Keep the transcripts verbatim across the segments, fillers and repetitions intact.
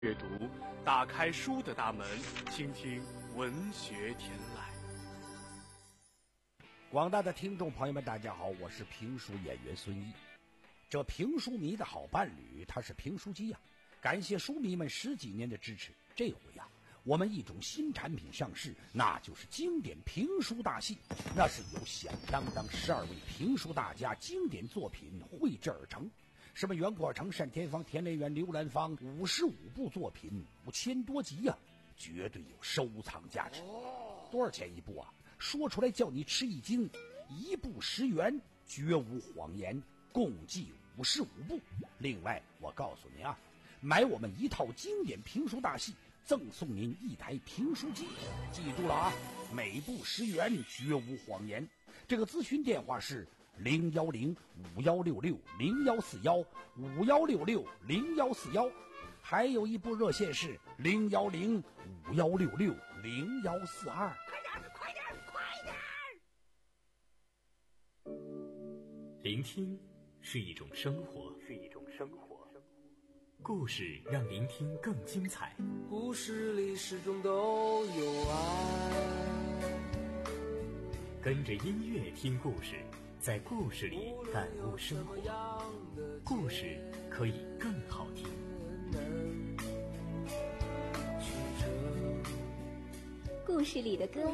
阅读，打开书的大门，倾听文学天籁。 广大的听众朋友们，大家好，我是评书演员孙一。这评书迷的好伴侣，他是评书机呀、啊。感谢书迷们十几年的支持。这回呀、啊，我们一种新产品上市，那就是经典评书大戏。那是由响当当十二位评书大家经典作品绘制而成。什么袁国成、单田芳、田连元、刘兰芳，五十五部作品，五千多集呀、啊，绝对有收藏价值。多少钱一部啊？说出来叫你吃一惊，一部十元，绝无谎言，共计五十五部。另外，我告诉你啊，买我们一套经典评书大戏，赠送您一台评书机。记住了啊，每部十元，绝无谎言。这个咨询电话是零幺零五幺六六零幺四幺五幺六六零幺四幺，还有一部热线是零幺零五幺六六零幺四二。 快点，快点，快点！ 聆听是一种生活， 是一种生活。 故事让聆听更精彩。 故事里始终都有爱。 跟着音乐听故事，在故事里感悟生活，故事可以更好听。 故事里的歌，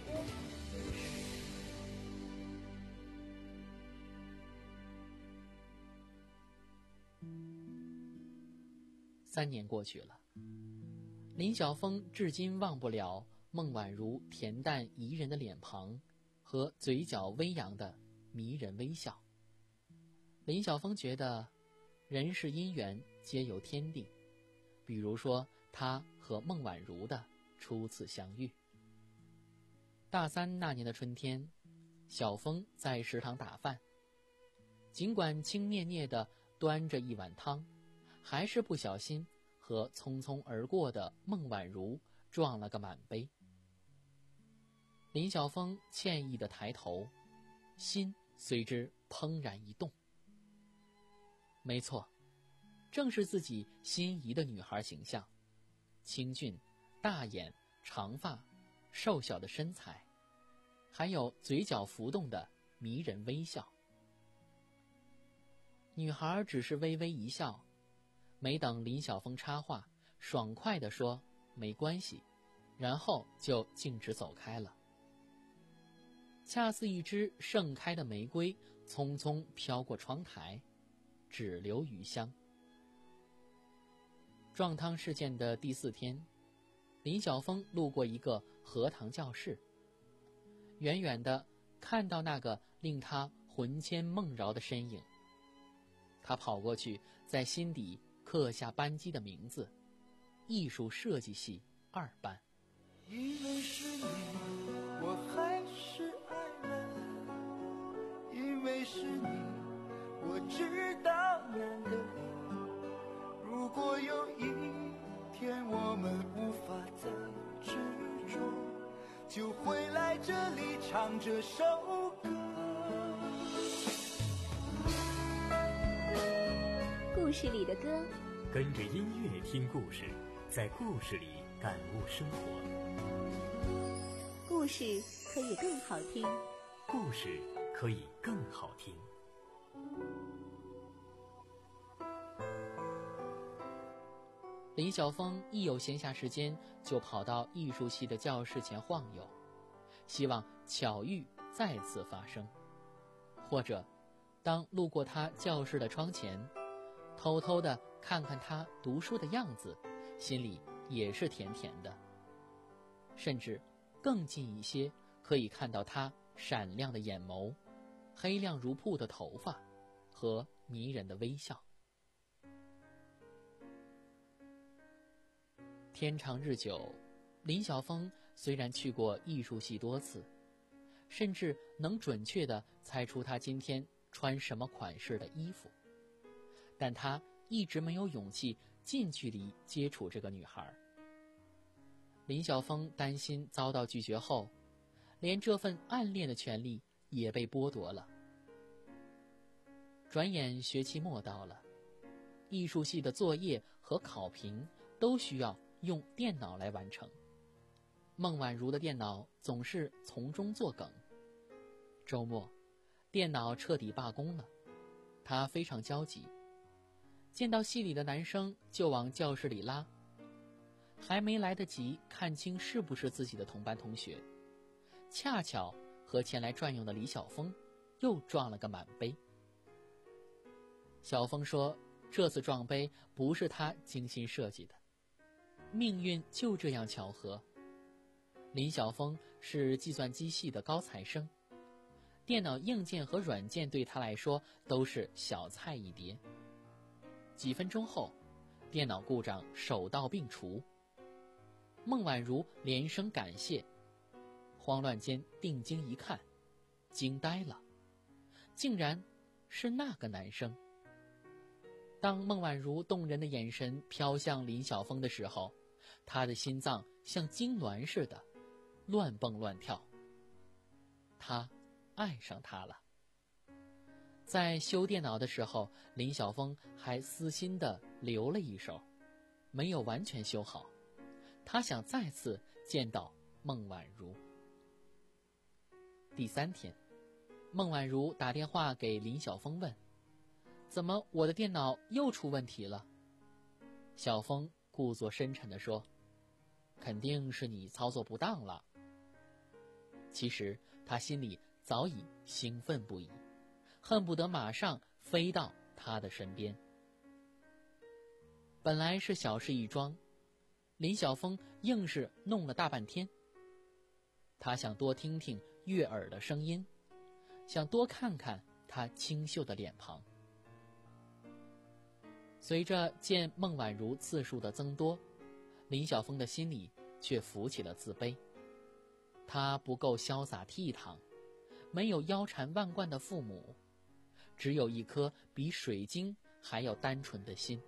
三年过去了，林晓峰至今忘不了孟婉如恬淡宜人的脸庞和嘴角微扬的迷人微笑。林晓峰觉得人世姻缘皆由天定，比如说他和孟婉如的初次相遇。大三那年的春天，小峰在食堂打饭，尽管轻蹑蹑地端着一碗汤，还是不小心和匆匆而过的孟婉如撞了个满杯。林晓峰歉意地抬头，心随之怦然一动。没错，正是自己心仪的女孩形象，清俊、大眼、长发、瘦小的身材，还有嘴角浮动的迷人微笑。女孩只是微微一笑，没等林晓峰插话，爽快地说没关系，然后就径直走开了，恰似一支盛开的玫瑰匆匆飘过窗台，只留余香。撞汤事件的第四天，林晓峰路过一个荷塘教室，远远地看到那个令他魂牵梦绕的身影，他跑过去，在心底刻下班级的名字，艺术设计系二班。 因为是你，我还是爱了，因为是你，我知道难得。如果有一天我们无法再执着，就会来这里唱这首歌。 故事里的歌， 跟着音乐听故事，在故事里感悟生活。 故事可以更好听， 故事可以更好听。 林晓峰一有闲暇时间，就跑到艺术系的教室前晃悠，希望巧遇再次发生。或者当路过他教室的窗前，偷偷地看看他读书的样子，心里也是甜甜的。甚至更近一些，可以看到他闪亮的眼眸，黑亮如瀑的头发和迷人的微笑。天长日久，林晓峰虽然去过艺术系多次，甚至能准确地猜出他今天穿什么款式的衣服，但他一直没有勇气近距离接触这个女孩。林晓峰担心遭到拒绝后，连这份暗恋的权利也被剥夺了。转眼学期末到了，艺术系的作业和考评都需要用电脑来完成。孟婉如的电脑总是从中作梗。周末，电脑彻底罢工了，她非常焦急，见到系里的男生就往教室里拉，还没来得及看清是不是自己的同班同学，恰巧和前来转悠的李晓峰又撞了个满杯。小峰说，这次撞杯不是他精心设计的，命运就这样巧合。林晓峰是计算机系的高材生，电脑硬件和软件对他来说都是小菜一碟。几分钟后，电脑故障手到病除。孟婉如连声感谢，慌乱间定睛一看，惊呆了，竟然是那个男生。当孟婉如动人的眼神飘向林晓峰的时候，他的心脏像痉挛似的乱蹦乱跳。他爱上他了。在修电脑的时候，林晓峰还私心地留了一手，没有完全修好。他想再次见到孟婉如。第三天，孟婉如打电话给林晓峰问，怎么我的电脑又出问题了？小峰故作深沉地说，肯定是你操作不当了。其实他心里早已兴奋不已，恨不得马上飞到他的身边。本来是小事一桩，林晓峰硬是弄了大半天。他想多听听悦耳的声音，想多看看他清秀的脸庞。随着见孟婉如次数的增多，林晓峰的心里却浮起了自卑。他不够潇洒倜傥，没有腰缠万贯的父母，只有一颗比水晶还要单纯的心。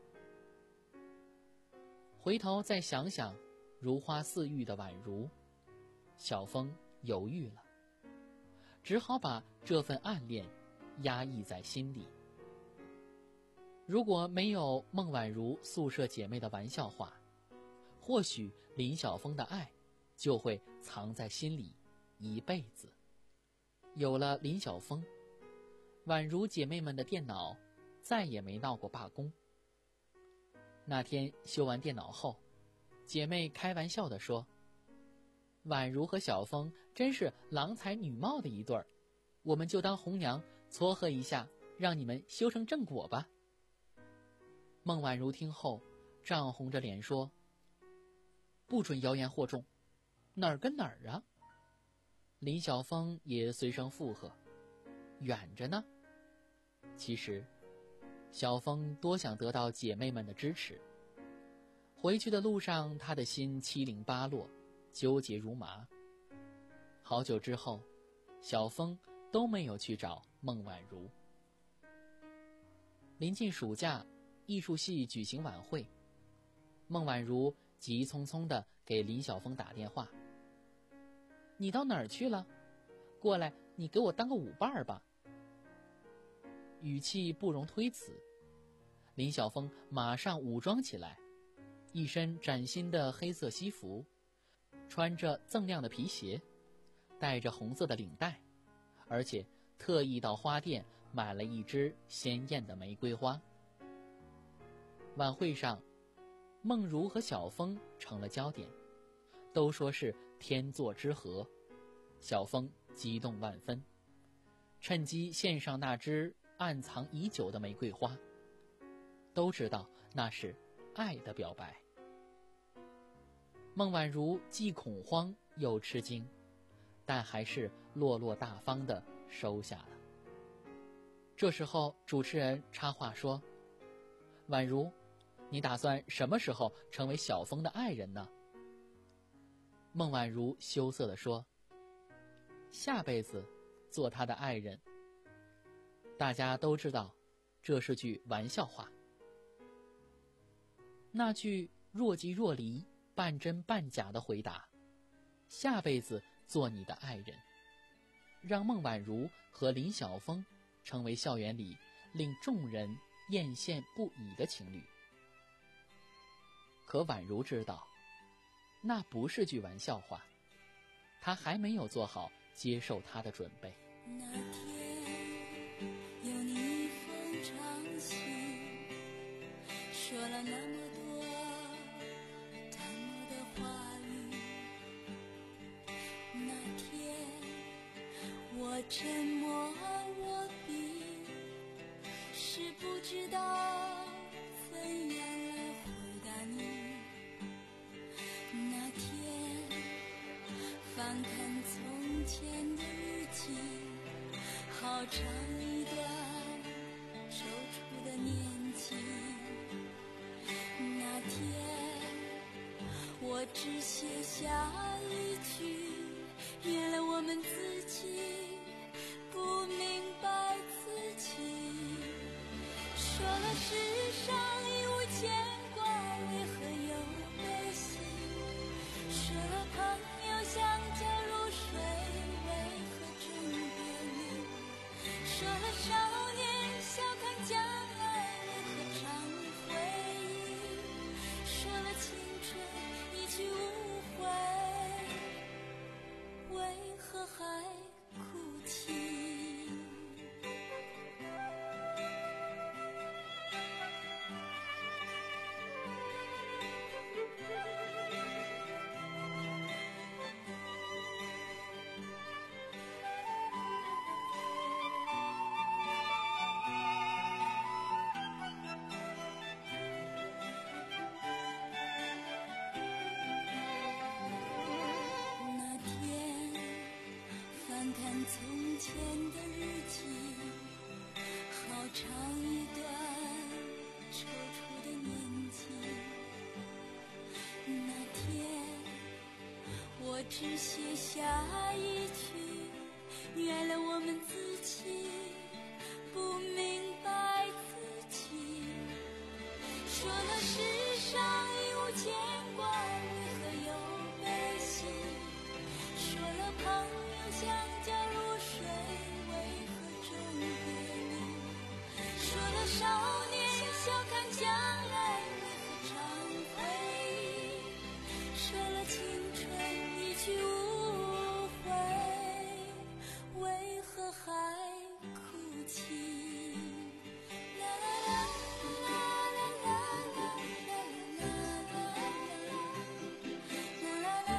回头再想想如花似玉的婉如，小峰犹豫了，只好把这份暗恋压抑在心里。如果没有孟婉如宿舍姐妹的玩笑话，或许林晓峰的爱就会藏在心里一辈子。有了林晓峰，婉如姐妹们的电脑再也没闹过罢工。那天修完电脑后，姐妹开玩笑地说，婉如和小峰真是郎才女貌的一对儿，我们就当红娘撮合一下，让你们修成正果吧。孟婉如听后涨红着脸说，不准谣言惑众，哪儿跟哪儿啊？林晓峰也随声附和，远着呢。其实小峰多想得到姐妹们的支持。回去的路上，他的心七零八落，纠结如麻。好久之后，小峰都没有去找孟婉如。临近暑假，艺术系举行晚会，孟婉如急匆匆地给林晓峰打电话，你到哪儿去了？过来，你给我当个舞伴吧。语气不容推辞，林晓峰马上武装起来，一身崭新的黑色西服，穿着锃亮的皮鞋，带着红色的领带，而且特意到花店买了一支鲜艳的玫瑰花。晚会上，孟如和小峰成了焦点，都说是天作之合。小峰激动万分，趁机献上那支暗藏已久的玫瑰花。都知道那是爱的表白。孟婉如既恐慌又吃惊，但还是落落大方地收下了。这时候主持人插话说，婉如，你打算什么时候成为小峰的爱人呢？孟婉如羞涩地说，下辈子做他的爱人。大家都知道这是句玩笑话。那句若即若离半真半假的回答，下辈子做你的爱人，让孟婉如和林晓峰成为校园里令众人艳羡不已的情侣。 可婉如知道，那不是句玩笑话，她还没有做好接受他的准备。 那天有你一封长信，说了那么多淡漠的话语。那天我沉默握笔，是不知道怎样来回答你。那天翻看从前的日记，好长一段踌躇的年纪。那天我只写下一句，原来我们自己不明白自己。说了世上已无牵挂，为何有悲喜？说了朋友像酒如水，为何真别离？说了少年笑看将来，为何常回忆？说了青春一去无回，为何还哭泣？从前的日记，好长一段踌躇的年纪。那天我只写下一句，原来我们自己不明白自己。说了世上已无牵挂，为何有悲喜？说了朋友像酒如水，为何终别离？说了少年笑看将来，为何常回忆？说了青春一去无回，为何还哭泣？啦啦啦啦啦啦啦啦啦啦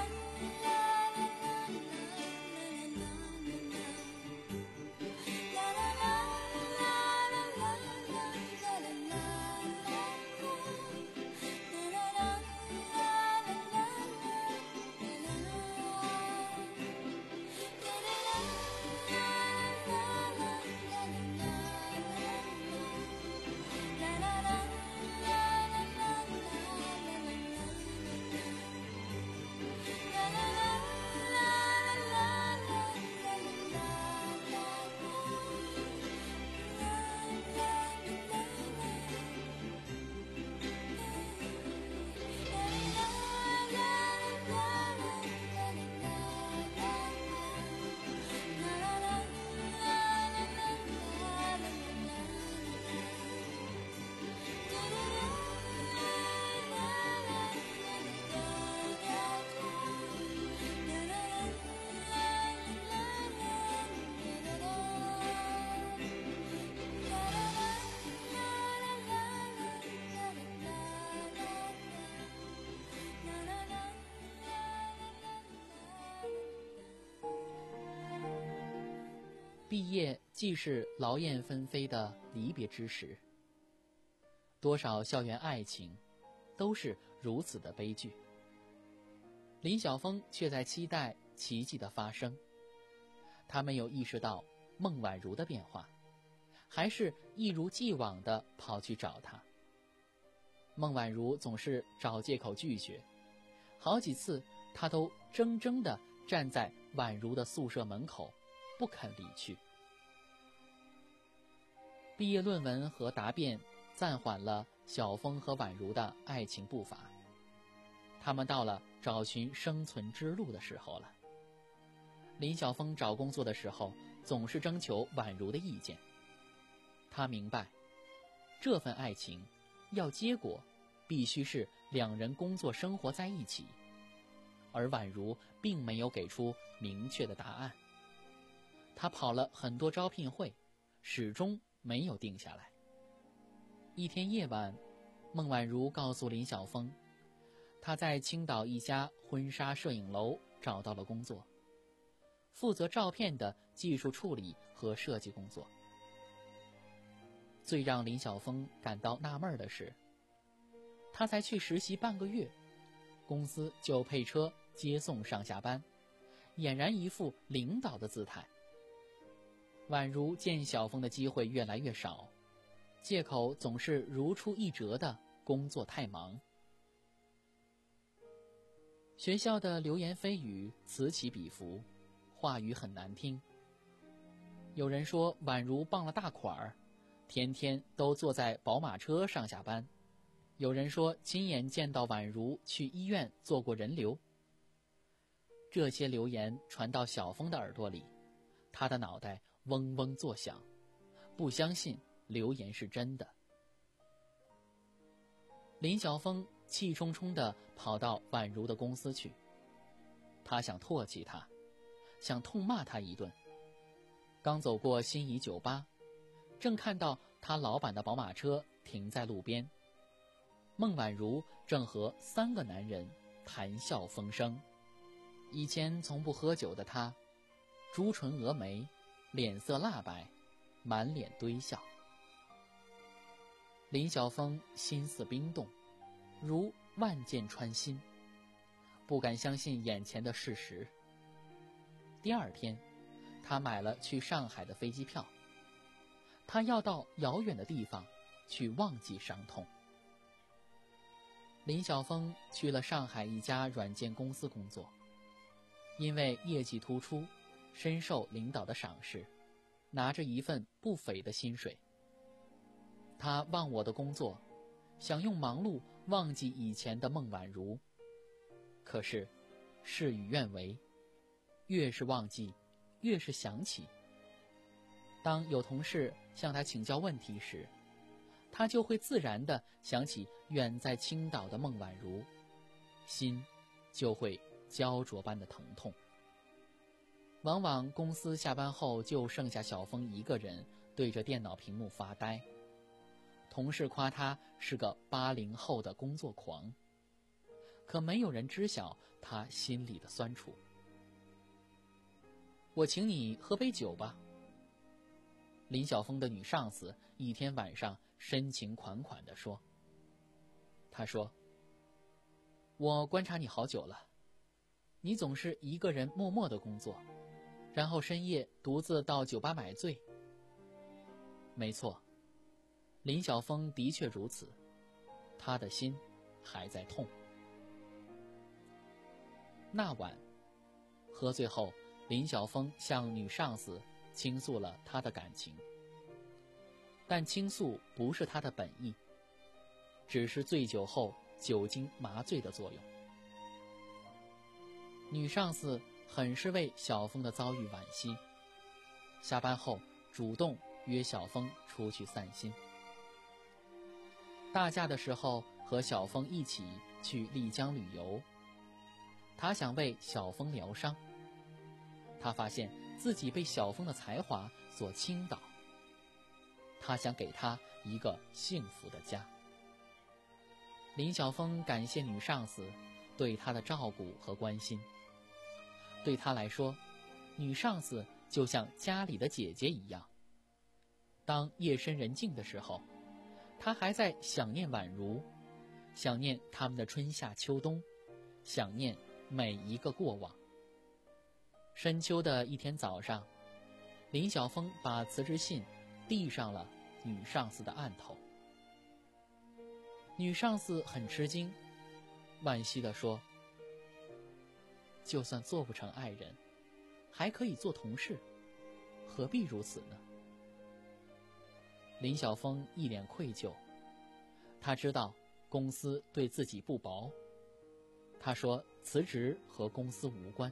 毕业既是劳燕分飞的离别之时，多少校园爱情都是如此的悲剧。林晓峰却在期待奇迹的发生。他没有意识到孟婉如的变化，还是一如既往地跑去找她。孟婉如总是找借口拒绝，好几次她都怔怔地站在婉如的宿舍门口，不肯离去。毕业论文和答辩暂缓了晓峰和婉如的爱情步伐，他们到了找寻生存之路的时候了。林晓峰找工作的时候总是征求婉如的意见，他明白这份爱情要结果必须是两人工作生活在一起，而宛如并没有给出明确的答案。他跑了很多招聘会，始终没有定下来。一天夜晚，孟婉如告诉林晓峰，她在青岛一家婚纱摄影楼找到了工作，负责照片的技术处理和设计工作。最让林晓峰感到纳闷的是，他才去实习半个月，公司就配车接送上下班，俨然一副领导的姿态。宛如见小峰的机会越来越少，借口总是如出一辙的工作太忙。学校的流言蜚语此起彼伏，话语很难听。有人说宛如傍了大款儿，天天都坐在宝马车上下班。有人说亲眼见到宛如去医院做过人流。这些流言传到小峰的耳朵里，他的脑袋嗡嗡作响，不相信流言是真的。林晓峰气冲冲地跑到宛如的公司去，他想唾弃他，想痛骂他一顿。刚走过心仪酒吧，正看到他老板的宝马车停在路边，孟婉如正和三个男人谈笑风生。以前从不喝酒的他，朱唇蛾眉，脸色蜡白，满脸堆笑。林晓峰心似冰冻，如万箭穿心，不敢相信眼前的事实。第二天，他买了去上海的飞机票，他要到遥远的地方去忘记伤痛。林晓峰去了上海一家软件公司工作，因为业绩突出，深受领导的赏识，拿着一份不菲的薪水。他忘我的工作，想用忙碌忘记以前的孟婉如。可是事与愿违，越是忘记，越是想起。当有同事向他请教问题时，他就会自然地想起远在青岛的孟婉如，心就会焦灼般的疼痛。往往公司下班后就剩下小峰一个人对着电脑屏幕发呆，同事夸他是个八零后的工作狂，可没有人知晓他心里的酸楚。我请你喝杯酒吧。林晓峰的女上司一天晚上深情款款地说。他说，我观察你好久了，你总是一个人默默地工作，然后深夜独自到酒吧买醉。没错，林晓峰的确如此，他的心还在痛。那晚喝醉后，林晓峰向女上司倾诉了他的感情，但倾诉不是他的本意，只是醉酒后酒精麻醉的作用。女上司很是为小峰的遭遇惋惜，下班后主动约小峰出去散心。大假的时候和小峰一起去丽江旅游，他想为小峰疗伤。他发现自己被小峰的才华所倾倒，他想给他一个幸福的家。林晓峰感谢女上司对他的照顾和关心，对他来说，女上司就像家里的姐姐一样。当夜深人静的时候，他还在想念宛如，想念他们的春夏秋冬，想念每一个过往。深秋的一天早上，林晓峰把辞职信递上了女上司的案头。女上司很吃惊，惋惜地说，就算做不成爱人，还可以做同事，何必如此呢？林晓峰一脸愧疚，他知道公司对自己不薄，他说辞职和公司无关。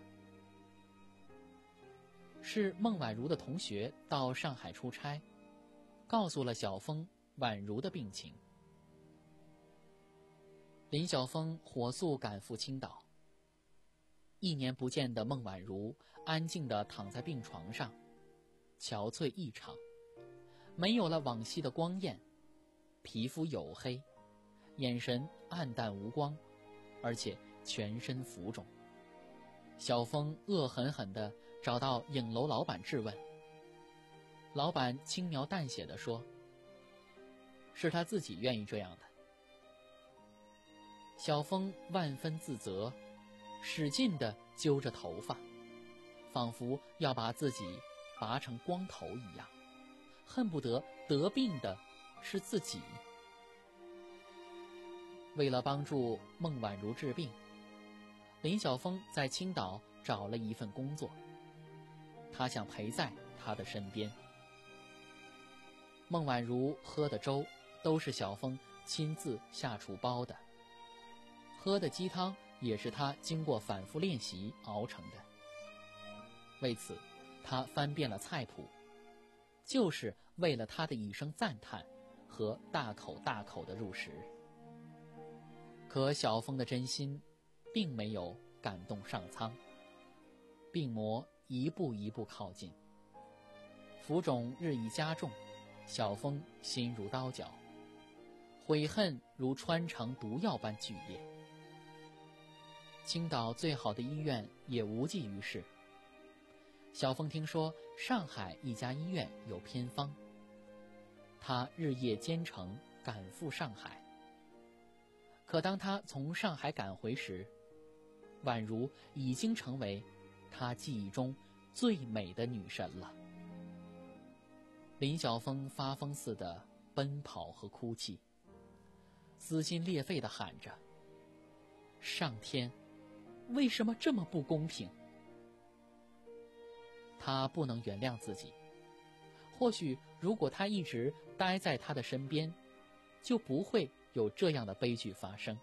是孟婉如的同学到上海出差，告诉了小峰婉如的病情。 林晓峰火速赶赴青岛。一年不见的孟婉如安静地躺在病床上，憔悴异常，没有了往昔的光艳，皮肤黝黑，眼神暗淡无光，而且全身浮肿。小峰恶狠狠地找到影楼老板质问，老板轻描淡写地说，是他自己愿意这样的。小峰万分自责，使劲地揪着头发，仿佛要把自己拔成光头一样，恨不得得病的是自己。为了帮助孟婉如治病，林晓峰在青岛找了一份工作，他想陪在她的身边。孟婉如喝的粥都是小峰亲自下厨煲的，喝的鸡汤也是他经过反复练习熬成的。为此，他翻遍了菜谱，就是为了他的一声赞叹和大口大口的入食。可小峰的真心并没有感动上苍，病魔一步一步靠近，浮肿日益加重，小峰心如刀绞，悔恨如穿肠毒药般剧烈。青岛最好的医院也无济于事。小峰听说上海一家医院有偏方，他日夜兼程赶赴上海。可当他从上海赶回时，宛如已经成为他记忆中最美的女神了。林晓峰发疯似的奔跑和哭泣，撕心裂肺地喊着，上天，为什么这么不公平？他不能原谅自己，或许如果他一直待在他的身边，就不会有这样的悲剧发生。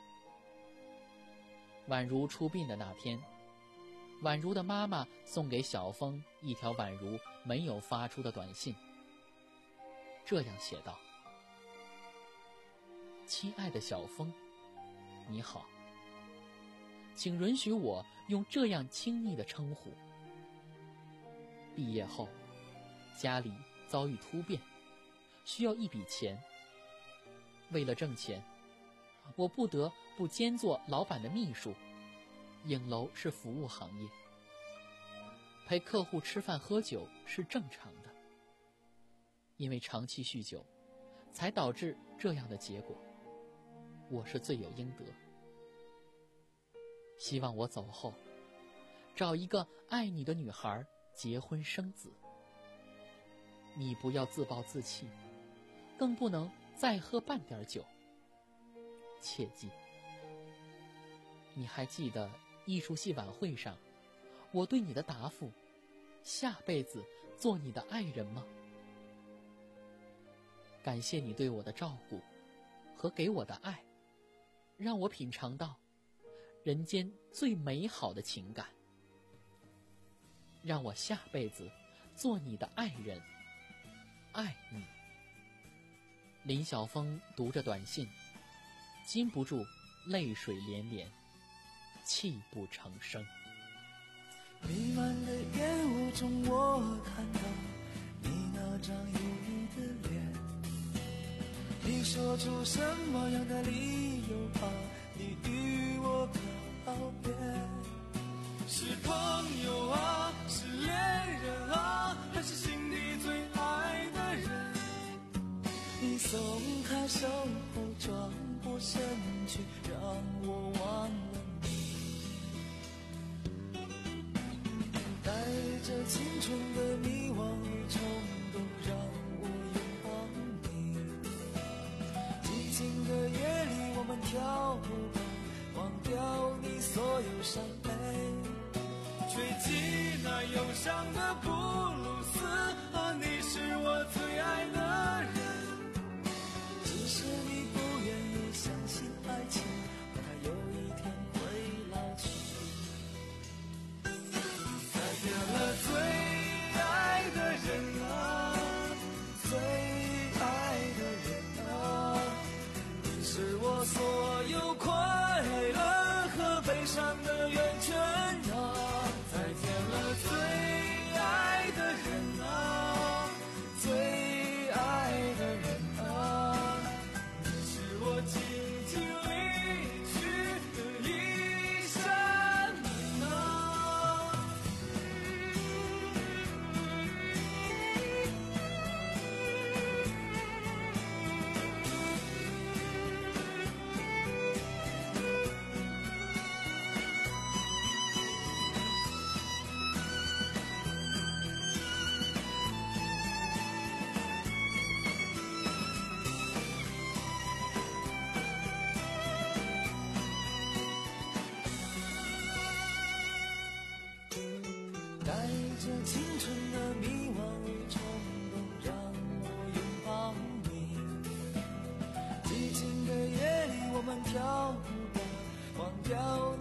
宛如出殡的那天，宛如的妈妈送给小峰一条宛如没有发出的短信，这样写道：亲爱的小峰，你好，请允许我用这样亲昵的称呼。毕业后，家里遭遇突变，需要一笔钱。为了挣钱，我不得不兼做老板的秘书。影楼是服务行业，陪客户吃饭喝酒是正常的。因为长期酗酒，才导致这样的结果，我是罪有应得。希望我走后，找一个爱你的女孩结婚生子。你不要自暴自弃，更不能再喝半点酒。切记。你还记得艺术系晚会上我对你的答复，下辈子做你的爱人吗？感谢你对我的照顾和给我的爱，让我品尝到人间最美好的情感。让我下辈子做你的爱人，爱你。林晓峰读着短信，禁不住泪水连连，泣不成声。 弥漫的烟雾中，我看到你那张忧郁的脸。你说出什么样的理由把你与我告别？是朋友啊，是恋人啊，还是心里最爱的人？你松开手后转过身去，让我忘了你。带着青春的迷惘与冲动，让我拥抱你。寂静的夜里，我们跳舞吧，忘掉你所有伤悲。吹起那忧伤的布鲁斯，啊，你是我最爱的人。只是你不愿意相信爱情，怕它有一天会老去。再见了最爱的人啊，最爱的人啊，你是我所有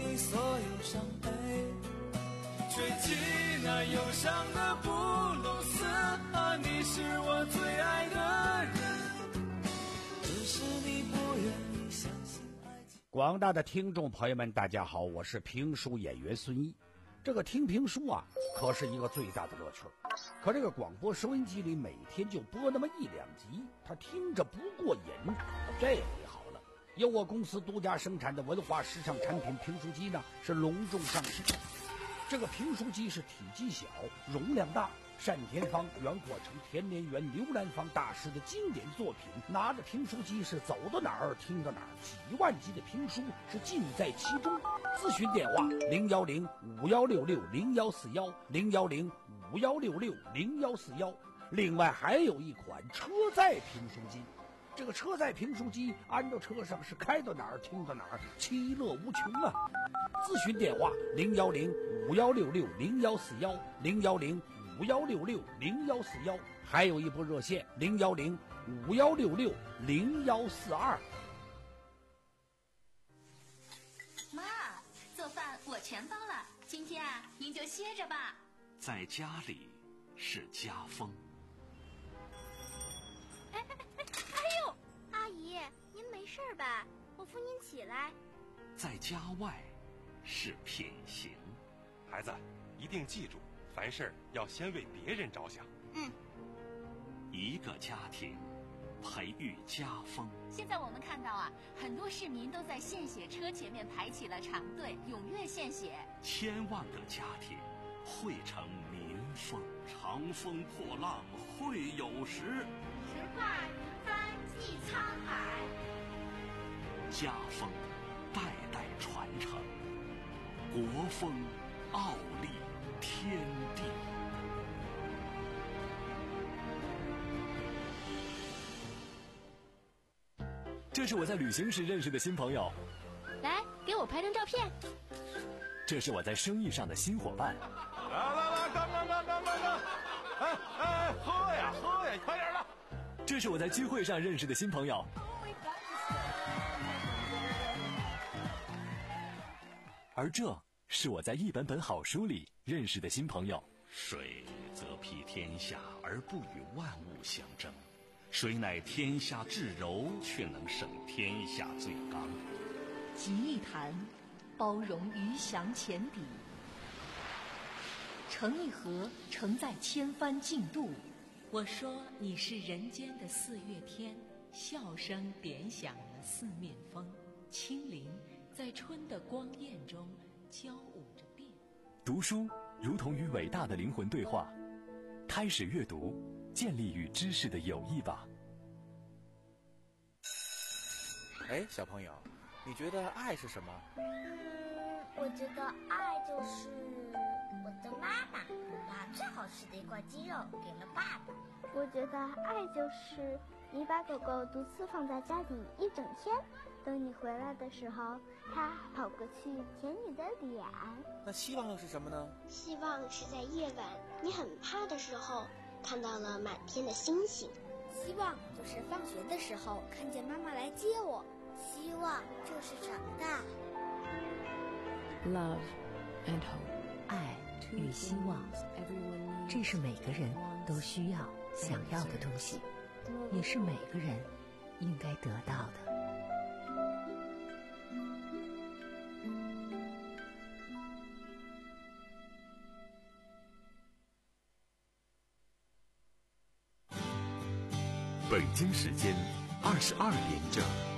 你所有伤悲，吹起那忧伤的布鲁斯啊，你是我最爱的人，只是你不愿意相信爱情。 广大的听众朋友们，大家好，我是评书演员孙一。这个听评书啊，可是一个最大的乐趣。可这个广播收音机里每天就播那么一两集，他听着不过瘾。这回好了，由我公司独家生产的文化时尚产品评书机呢，是隆重上市。这个评书机是体积小，容量大，单田芳、袁阔成、田连元、刘兰芳大师的经典作品。拿着评书机是走到哪儿听到哪儿，几万集的评书是尽在其中。咨询电话零幺零五幺六六零幺四幺零幺零五幺六六零幺四幺。另外还有一款车载评书机，这个车载评书机安到车上是开到哪儿听到哪儿，其乐无穷啊！咨询电话零幺零五幺六六零幺四幺零幺零五幺六六零幺四幺，还有一部热线零幺零五幺六六零幺四二。 妈，做饭我全包了，今天啊，您就歇着吧。 在家里是家风。 哎哎哎！哎呦，阿姨，您没事吧？我扶您起来。 在家外是品行。 孩子，一定记住，凡事要先为别人着想。 嗯。 一个家庭培育家风。 现在我们看到啊，很多市民都在献血车前面排起了长队，踊跃献血。 千万个家庭汇成民风，长风破浪会有时。 直挂云帆济沧海。 家风代代传承，国风傲立天地。 这是我在旅行时认识的新朋友， 来给我拍张照片。 这是我在生意上的新伙伴。 来来来，干干干干干干！哎哎，喝呀喝呀，快点的！ 这是我在聚会上认识的新朋友。而这是我在一本本好书里认识的新朋友。 水则披天下而不与万物相争，谁乃天下至柔，却能胜天下最刚。 集一坛，包容鱼翔浅底；盛一盒，盛在千帆竞渡。 我说你是人间的四月天，笑声点响了四面风，清灵在春的光艳中交舞着变。 读书如同与伟大的灵魂对话，开始阅读，建立与知识的友谊吧。 哎，小朋友，你觉得爱是什么？ 嗯，我觉得爱就是我的妈妈把最好吃的一块鸡肉给了爸爸。 我觉得爱就是你把狗狗独自放在家里一整天，等你回来的时候，它跑过去舔你的脸。 那希望又是什么呢？ 希望是在夜晚你很怕的时候，看到了满天的星星。 希望就是放学的时候看见妈妈来接我。希望就是长大。 Love and hope， 爱与希望，这是每个人都需要想要的东西，也是每个人应该得到的。 北京时间二十二点整。